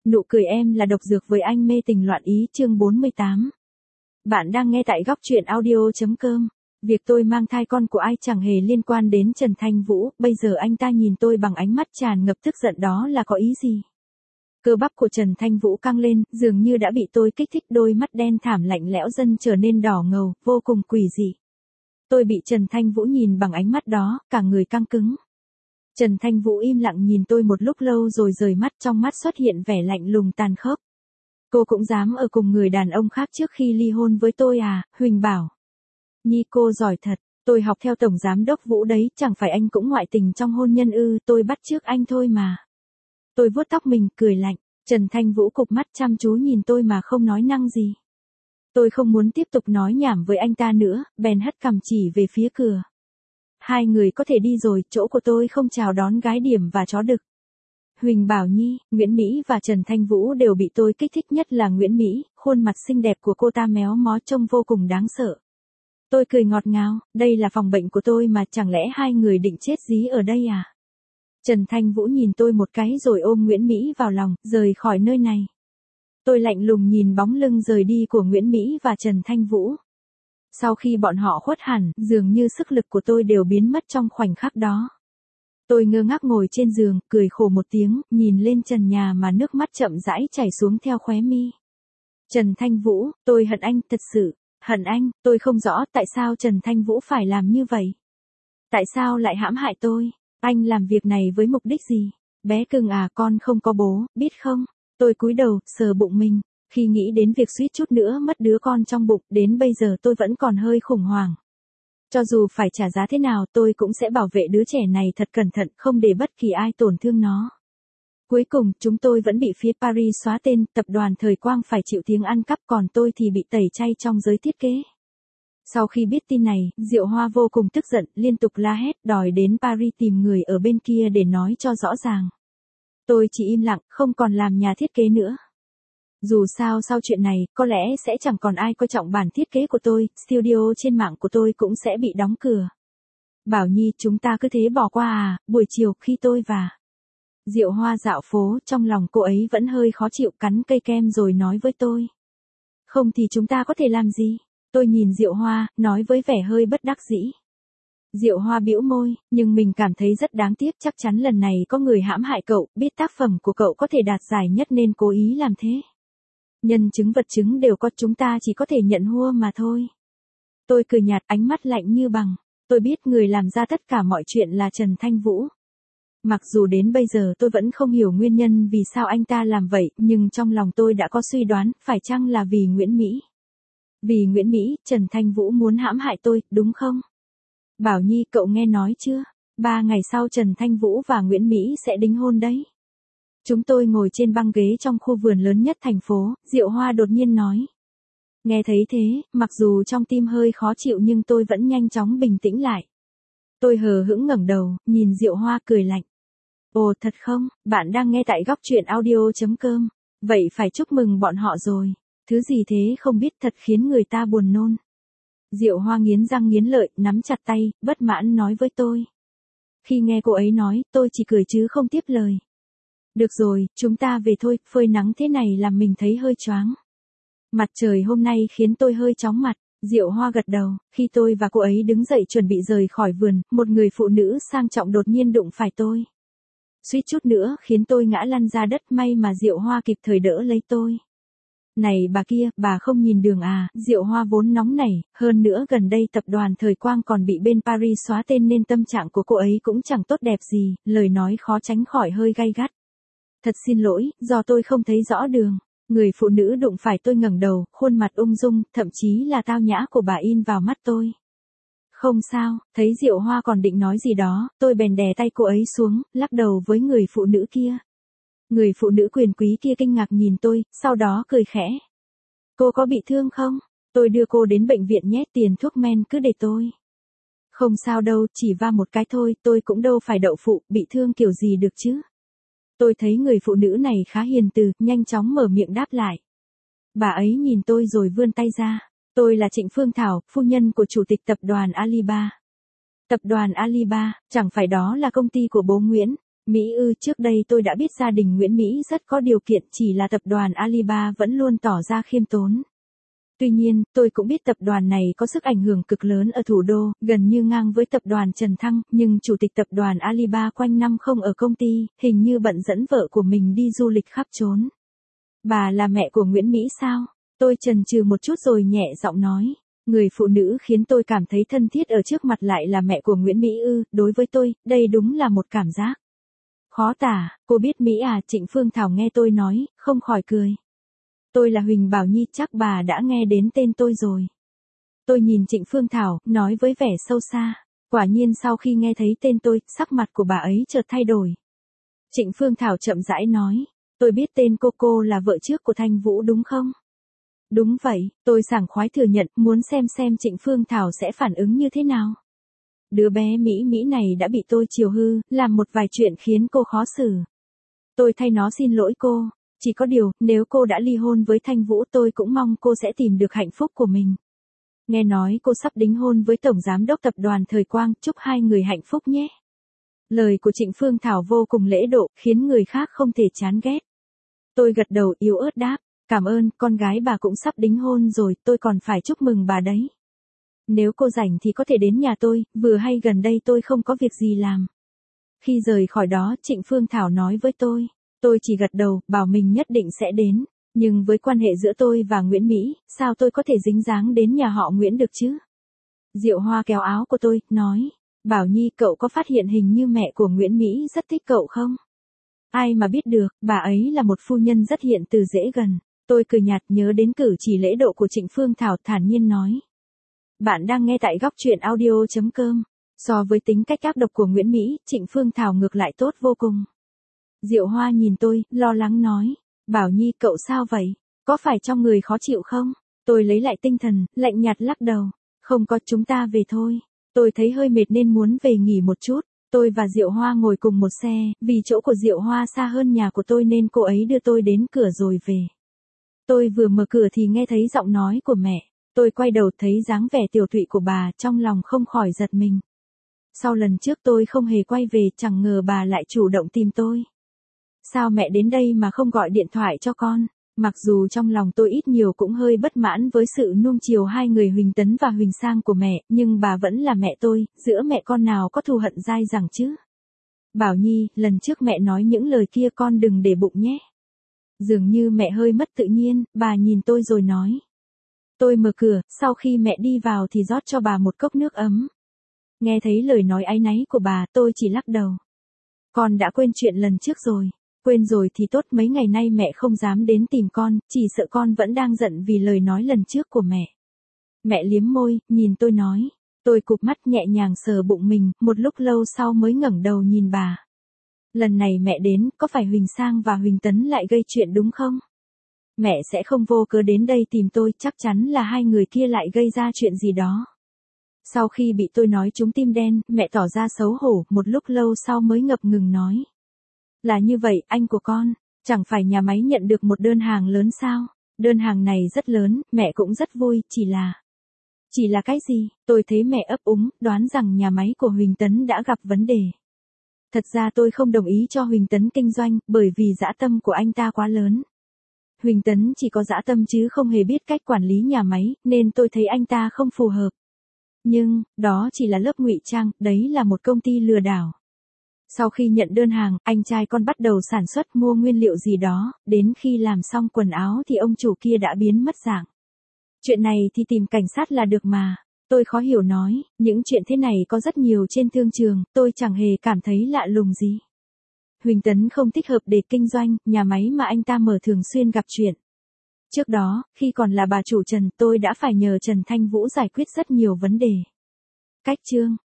Nụ cười em là độc dược với anh mê tình loạn ý chương 48. Bạn đang nghe tại góc truyện audio.com. Việc tôi mang thai con của ai chẳng hề liên quan đến Trần Thanh Vũ, bây giờ anh ta nhìn tôi bằng ánh mắt tràn ngập tức giận đó là có ý gì? Cơ bắp của Trần Thanh Vũ căng lên, dường như đã bị tôi kích thích, đôi mắt đen thảm lạnh lẽo dần trở nên đỏ ngầu, vô cùng quỷ dị. Tôi bị Trần Thanh Vũ nhìn bằng ánh mắt đó, cả người căng cứng. Trần Thanh Vũ im lặng nhìn tôi một lúc lâu rồi rời mắt, trong mắt xuất hiện vẻ lạnh lùng tàn khốc. Cô cũng dám ở cùng người đàn ông khác trước khi ly hôn với tôi à? Huỳnh bảo. Nhi cô giỏi thật, tôi học theo Tổng Giám đốc Vũ đấy, chẳng phải anh cũng ngoại tình trong hôn nhân ư? Tôi bắt chước anh thôi mà. Tôi vuốt tóc mình, cười lạnh. Trần Thanh Vũ cụp mắt chăm chú nhìn tôi mà không nói năng gì. Tôi không muốn tiếp tục nói nhảm với anh ta nữa, bèn hất cằm chỉ về phía cửa. Hai người có thể đi rồi, chỗ của tôi không chào đón gái điểm và chó đực. Huỳnh Bảo Nhi, Nguyễn Mỹ và Trần Thanh Vũ đều bị tôi kích thích, nhất là Nguyễn Mỹ, khuôn mặt xinh đẹp của cô ta méo mó trông vô cùng đáng sợ. Tôi cười ngọt ngào, đây là phòng bệnh của tôi mà, chẳng lẽ hai người định chết dí ở đây à? Trần Thanh Vũ nhìn tôi một cái rồi ôm Nguyễn Mỹ vào lòng, rời khỏi nơi này. Tôi lạnh lùng nhìn bóng lưng rời đi của Nguyễn Mỹ và Trần Thanh Vũ. Sau khi bọn họ khuất hẳn, dường như sức lực của tôi đều biến mất trong khoảnh khắc đó. Tôi ngơ ngác ngồi trên giường, cười khổ một tiếng, nhìn lên trần nhà mà nước mắt chậm rãi chảy xuống theo khóe mi. Trần Thanh Vũ, tôi hận anh, thật sự, hận anh, tôi không rõ tại sao Trần Thanh Vũ phải làm như vậy. Tại sao lại hãm hại tôi? Anh làm việc này với mục đích gì? Bé cưng à, con không có bố, biết không? Tôi cúi đầu, sờ bụng mình. Khi nghĩ đến việc suýt chút nữa mất đứa con trong bụng, đến bây giờ tôi vẫn còn hơi khủng hoảng. Cho dù phải trả giá thế nào, tôi cũng sẽ bảo vệ đứa trẻ này thật cẩn thận, không để bất kỳ ai tổn thương nó. Cuối cùng, chúng tôi vẫn bị phía Paris xóa tên, tập đoàn Thời Quang phải chịu tiếng ăn cắp, còn tôi thì bị tẩy chay trong giới thiết kế. Sau khi biết tin này, Diệu Hoa vô cùng tức giận, liên tục la hét, đòi đến Paris tìm người ở bên kia để nói cho rõ ràng. Tôi chỉ im lặng, không còn làm nhà thiết kế nữa. Dù sao sau chuyện này, có lẽ sẽ chẳng còn ai coi trọng bản thiết kế của tôi, studio trên mạng của tôi cũng sẽ bị đóng cửa. Bảo Nhi, chúng ta cứ thế bỏ qua à? Buổi chiều khi tôi và Diệu Hoa dạo phố, trong lòng cô ấy vẫn hơi khó chịu, cắn cây kem rồi nói với tôi. Không thì chúng ta có thể làm gì? Tôi nhìn Diệu Hoa, nói với vẻ hơi bất đắc dĩ. Diệu Hoa bĩu môi, nhưng mình cảm thấy rất đáng tiếc, chắc chắn lần này có người hãm hại cậu, biết tác phẩm của cậu có thể đạt giải nhất nên cố ý làm thế. Nhân chứng vật chứng đều có, chúng ta chỉ có thể nhận hua mà thôi. Tôi cười nhạt, ánh mắt lạnh như bằng. Tôi biết người làm ra tất cả mọi chuyện là Trần Thanh Vũ. Mặc dù đến bây giờ tôi vẫn không hiểu nguyên nhân vì sao anh ta làm vậy, nhưng trong lòng tôi đã có suy đoán, phải chăng là vì Nguyễn Mỹ? Vì Nguyễn Mỹ, Trần Thanh Vũ muốn hãm hại tôi, đúng không? Bảo Nhi, cậu nghe nói chưa? 3 ngày sau Trần Thanh Vũ và Nguyễn Mỹ sẽ đính hôn đấy. Chúng tôi ngồi trên băng ghế trong khu vườn lớn nhất thành phố, Diệu Hoa đột nhiên nói. Nghe thấy thế, mặc dù trong tim hơi khó chịu nhưng tôi vẫn nhanh chóng bình tĩnh lại. Tôi hờ hững ngẩng đầu, nhìn Diệu Hoa cười lạnh. Ồ thật không, bạn đang nghe tại góc truyện audio.com. Vậy phải chúc mừng bọn họ rồi. Thứ gì thế không biết, thật khiến người ta buồn nôn. Diệu Hoa nghiến răng nghiến lợi, nắm chặt tay, bất mãn nói với tôi. Khi nghe cô ấy nói, tôi chỉ cười chứ không tiếp lời. Được rồi, chúng ta về thôi, phơi nắng thế này làm mình thấy hơi choáng. Mặt trời hôm nay khiến tôi hơi chóng mặt. Diệu Hoa gật đầu, khi tôi và cô ấy đứng dậy chuẩn bị rời khỏi vườn, một người phụ nữ sang trọng đột nhiên đụng phải tôi. Suýt chút nữa khiến tôi ngã lăn ra đất, may mà Diệu Hoa kịp thời đỡ lấy tôi. Này bà kia, bà không nhìn đường à? Diệu Hoa vốn nóng nảy, hơn nữa gần đây tập đoàn Thời Quang còn bị bên Paris xóa tên nên tâm trạng của cô ấy cũng chẳng tốt đẹp gì, lời nói khó tránh khỏi hơi gay gắt. Thật xin lỗi, do tôi không thấy rõ đường. Người phụ nữ đụng phải tôi ngẩng đầu, khuôn mặt ung dung, thậm chí là tao nhã của bà in vào mắt tôi. Không sao, thấy Diệu Hoa còn định nói gì đó, tôi bèn đè tay cô ấy xuống, lắc đầu với người phụ nữ kia. Người phụ nữ quyền quý kia kinh ngạc nhìn tôi, sau đó cười khẽ. Cô có bị thương không? Tôi đưa cô đến bệnh viện nhé, tiền thuốc men cứ để tôi. Không sao đâu, chỉ va một cái thôi, tôi cũng đâu phải đậu phụ, bị thương kiểu gì được chứ. Tôi thấy người phụ nữ này khá hiền từ, nhanh chóng mở miệng đáp lại. Bà ấy nhìn tôi rồi vươn tay ra. Tôi là Trịnh Phương Thảo, phu nhân của chủ tịch tập đoàn Alibaba. Tập đoàn Alibaba, chẳng phải đó là công ty của bố Nguyễn. Mỹ ư, trước đây tôi đã biết gia đình Nguyễn Mỹ rất có điều kiện, chỉ là tập đoàn Alibaba vẫn luôn tỏ ra khiêm tốn. Tuy nhiên, tôi cũng biết tập đoàn này có sức ảnh hưởng cực lớn ở thủ đô, gần như ngang với tập đoàn Trần Thăng, nhưng chủ tịch tập đoàn Alibaba quanh năm không ở công ty, hình như bận dẫn vợ của mình đi du lịch khắp trốn. Bà là mẹ của Nguyễn Mỹ sao? Tôi chần chừ một chút rồi nhẹ giọng nói. Người phụ nữ khiến tôi cảm thấy thân thiết ở trước mặt lại là mẹ của Nguyễn Mỹ ư, đối với tôi, đây đúng là một cảm giác khó tả. Cô biết Mỹ à? Trịnh Phương Thảo nghe tôi nói, không khỏi cười. Tôi là Huỳnh Bảo Nhi, chắc bà đã nghe đến tên tôi rồi. Tôi nhìn Trịnh Phương Thảo, nói với vẻ sâu xa. Quả nhiên sau khi nghe thấy tên tôi, sắc mặt của bà ấy chợt thay đổi. Trịnh Phương Thảo chậm rãi nói, tôi biết tên cô là vợ trước của Thanh Vũ đúng không? Đúng vậy, tôi sảng khoái thừa nhận, muốn xem Trịnh Phương Thảo sẽ phản ứng như thế nào. Đứa bé Mỹ này đã bị tôi chiều hư, làm một vài chuyện khiến cô khó xử. Tôi thay nó xin lỗi cô. Chỉ có điều, nếu cô đã ly hôn với Thanh Vũ tôi cũng mong cô sẽ tìm được hạnh phúc của mình. Nghe nói cô sắp đính hôn với Tổng Giám đốc Tập đoàn Thời Quang, chúc hai người hạnh phúc nhé. Lời của Trịnh Phương Thảo vô cùng lễ độ, khiến người khác không thể chán ghét. Tôi gật đầu yếu ớt đáp, cảm ơn, con gái bà cũng sắp đính hôn rồi, tôi còn phải chúc mừng bà đấy. Nếu cô rảnh thì có thể đến nhà tôi, vừa hay gần đây tôi không có việc gì làm. Khi rời khỏi đó, Trịnh Phương Thảo nói với tôi chỉ gật đầu, bảo mình nhất định sẽ đến. Nhưng với quan hệ giữa tôi và Nguyễn Mỹ, sao tôi có thể dính dáng đến nhà họ Nguyễn được chứ? Diệu Hoa kéo áo của tôi, nói, Bảo Nhi, cậu có phát hiện hình như mẹ của Nguyễn Mỹ rất thích cậu không? Ai mà biết được, bà ấy là một phu nhân rất hiện từ dễ gần. Tôi cười nhạt nhớ đến cử chỉ lễ độ của Trịnh Phương Thảo, thản nhiên nói. Bạn đang nghe tại góc truyện audio.com. So với tính cách ác độc của Nguyễn Mỹ, Trịnh Phương Thảo ngược lại tốt vô cùng. Diệu Hoa nhìn tôi, lo lắng nói, Bảo Nhi, cậu sao vậy? Có phải trong người khó chịu không? Tôi lấy lại tinh thần, lạnh nhạt lắc đầu. Không có, chúng ta về thôi. Tôi thấy hơi mệt nên muốn về nghỉ một chút. Tôi và Diệu Hoa ngồi cùng một xe, vì chỗ của Diệu Hoa xa hơn nhà của tôi nên cô ấy đưa tôi đến cửa rồi về. Tôi vừa mở cửa thì nghe thấy giọng nói của mẹ. Tôi quay đầu thấy dáng vẻ tiều tụy của bà, trong lòng không khỏi giật mình. Sau lần trước tôi không hề quay về, chẳng ngờ bà lại chủ động tìm tôi. Sao mẹ đến đây mà không gọi điện thoại cho con? Mặc dù trong lòng tôi ít nhiều cũng hơi bất mãn với sự nuông chiều hai người Huỳnh Tấn và Huỳnh Sang của mẹ, nhưng bà vẫn là mẹ tôi, giữa mẹ con nào có thù hận dai dẳng chứ? Bảo Nhi, lần trước mẹ nói những lời kia con đừng để bụng nhé. Dường như mẹ hơi mất tự nhiên, bà nhìn tôi rồi nói. Tôi mở cửa, sau khi mẹ đi vào thì rót cho bà một cốc nước ấm. Nghe thấy lời nói áy náy của bà, tôi chỉ lắc đầu. Con đã quên chuyện lần trước rồi. Quên rồi thì tốt, mấy ngày nay mẹ không dám đến tìm con, chỉ sợ con vẫn đang giận vì lời nói lần trước của mẹ. Mẹ liếm môi, nhìn tôi nói. Tôi cụp mắt nhẹ nhàng sờ bụng mình, một lúc lâu sau mới ngẩng đầu nhìn bà. Lần này mẹ đến, có phải Huỳnh Sang và Huỳnh Tấn lại gây chuyện đúng không? Mẹ sẽ không vô cớ đến đây tìm tôi, chắc chắn là hai người kia lại gây ra chuyện gì đó. Sau khi bị tôi nói trúng tim đen, mẹ tỏ ra xấu hổ, một lúc lâu sau mới ngập ngừng nói. Là như vậy, anh của con, chẳng phải nhà máy nhận được một đơn hàng lớn sao? Đơn hàng này rất lớn, mẹ cũng rất vui, Chỉ là cái gì? Tôi thấy mẹ ấp úng, đoán rằng nhà máy của Huỳnh Tấn đã gặp vấn đề. Thật ra tôi không đồng ý cho Huỳnh Tấn kinh doanh, bởi vì dã tâm của anh ta quá lớn. Huỳnh Tấn chỉ có dã tâm chứ không hề biết cách quản lý nhà máy, nên tôi thấy anh ta không phù hợp. Nhưng, đó chỉ là lớp ngụy trang, đấy là một công ty lừa đảo. Sau khi nhận đơn hàng, anh trai con bắt đầu sản xuất mua nguyên liệu gì đó, đến khi làm xong quần áo thì ông chủ kia đã biến mất dạng. Chuyện này thì tìm cảnh sát là được mà. Tôi khó hiểu nói, những chuyện thế này có rất nhiều trên thương trường, tôi chẳng hề cảm thấy lạ lùng gì. Huỳnh Tấn không thích hợp để kinh doanh, nhà máy mà anh ta mở thường xuyên gặp chuyện. Trước đó, khi còn là bà chủ Trần, tôi đã phải nhờ Trần Thanh Vũ giải quyết rất nhiều vấn đề. Cách chương